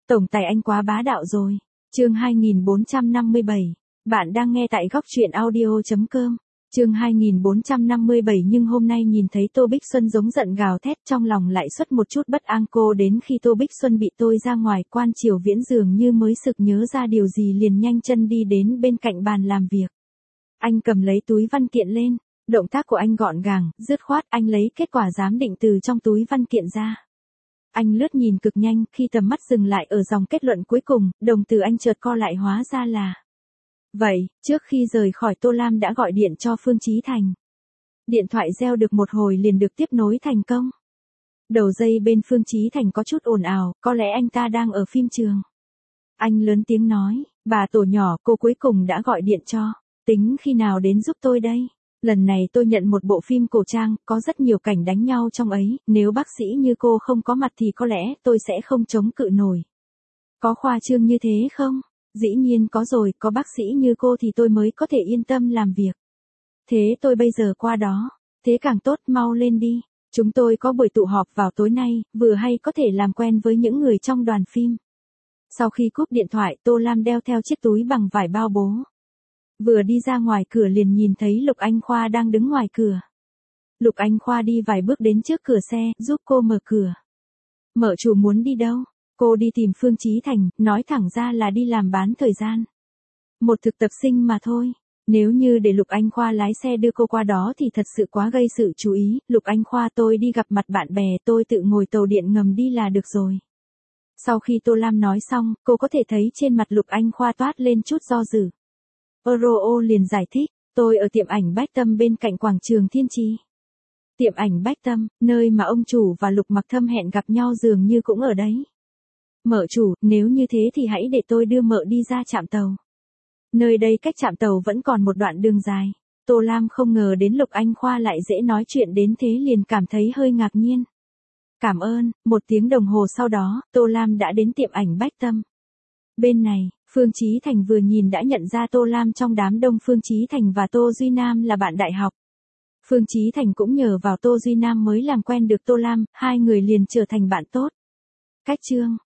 Tổng tài anh quá bá đạo rồi. Chương 2457. Bạn đang nghe tại góc truyện audio.com. Chương 2457 nhưng hôm nay nhìn thấy Tô Bích Xuân giống giận gào thét trong lòng lại xuất một chút bất an cô đến khi Tô Bích Xuân bị tôi ra ngoài Quan Triều Viễn dường như mới sực nhớ ra điều gì liền nhanh chân đi đến bên cạnh bàn làm việc. Anh cầm lấy túi văn kiện lên, động tác của anh gọn gàng, dứt khoát anh lấy kết quả giám định từ trong túi văn kiện ra. Anh lướt nhìn cực nhanh khi tầm mắt dừng lại ở dòng kết luận cuối cùng, đồng tử anh chợt co lại hóa ra là. Vậy, trước khi rời khỏi Tô Lam đã gọi điện cho Phương Chí Thành. Điện thoại reo được một hồi liền được tiếp nối thành công. Đầu dây bên Phương Chí Thành có chút ồn ào, có lẽ anh ta đang ở phim trường. Anh lớn tiếng nói, bà Tổ nhỏ cô cuối cùng đã gọi điện cho, tính khi nào đến giúp tôi đây? Lần này tôi nhận một bộ phim cổ trang, có rất nhiều cảnh đánh nhau trong ấy, nếu bác sĩ như cô không có mặt thì có lẽ tôi sẽ không chống cự nổi. Có khoa trương như thế không? Dĩ nhiên có rồi, có bác sĩ như cô thì tôi mới có thể yên tâm làm việc. Thế tôi bây giờ qua đó, thế càng tốt, mau lên đi. Chúng tôi có buổi tụ họp vào tối nay, vừa hay có thể làm quen với những người trong đoàn phim. Sau khi cúp điện thoại, Tô Lam đeo theo chiếc túi bằng vải bao bố. Vừa đi ra ngoài cửa liền nhìn thấy Lục Anh Khoa đang đứng ngoài cửa. Lục Anh Khoa đi vài bước đến trước cửa xe, giúp cô mở cửa. Mợ chủ muốn đi đâu? Cô đi tìm Phương Chí Thành, nói thẳng ra là đi làm bán thời gian. Một thực tập sinh mà thôi. Nếu như để Lục Anh Khoa lái xe đưa cô qua đó thì thật sự quá gây sự chú ý. Lục Anh Khoa tôi đi gặp mặt bạn bè, tôi tự ngồi tàu điện ngầm đi là được rồi. Sau khi Tô Lam nói xong, cô có thể thấy trên mặt Lục Anh Khoa toát lên chút do dự. Oro liền giải thích, tôi ở tiệm ảnh Bách Tâm bên cạnh quảng trường Thiên Trì. Tiệm ảnh Bách Tâm, nơi mà ông chủ và Lục Mặc Thâm hẹn gặp nhau dường như cũng ở đấy. Mợ chủ, nếu như thế thì hãy để tôi đưa mợ đi ra trạm tàu. Nơi đây cách trạm tàu vẫn còn một đoạn đường dài. Tô Lam không ngờ đến Lục Anh Khoa lại dễ nói chuyện đến thế liền cảm thấy hơi ngạc nhiên. Cảm ơn, 1 tiếng đồng hồ sau đó, Tô Lam đã đến tiệm ảnh Bách Tâm. Bên này, Phương Chí Thành vừa nhìn đã nhận ra Tô Lam trong đám đông. Phương Chí Thành và Tô Duy Nam là bạn đại học. Phương Chí Thành cũng nhờ vào Tô Duy Nam mới làm quen được Tô Lam, hai người liền trở thành bạn tốt. Cách chương